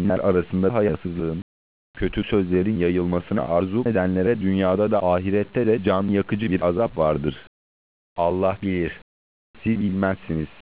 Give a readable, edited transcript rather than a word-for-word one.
müminler arasında hayasızlığın, kötü sözlerin yayılmasını arzu edenlere dünyada da ahirette de can yakıcı bir azap vardır. Allah bilir, siz bilmezsiniz.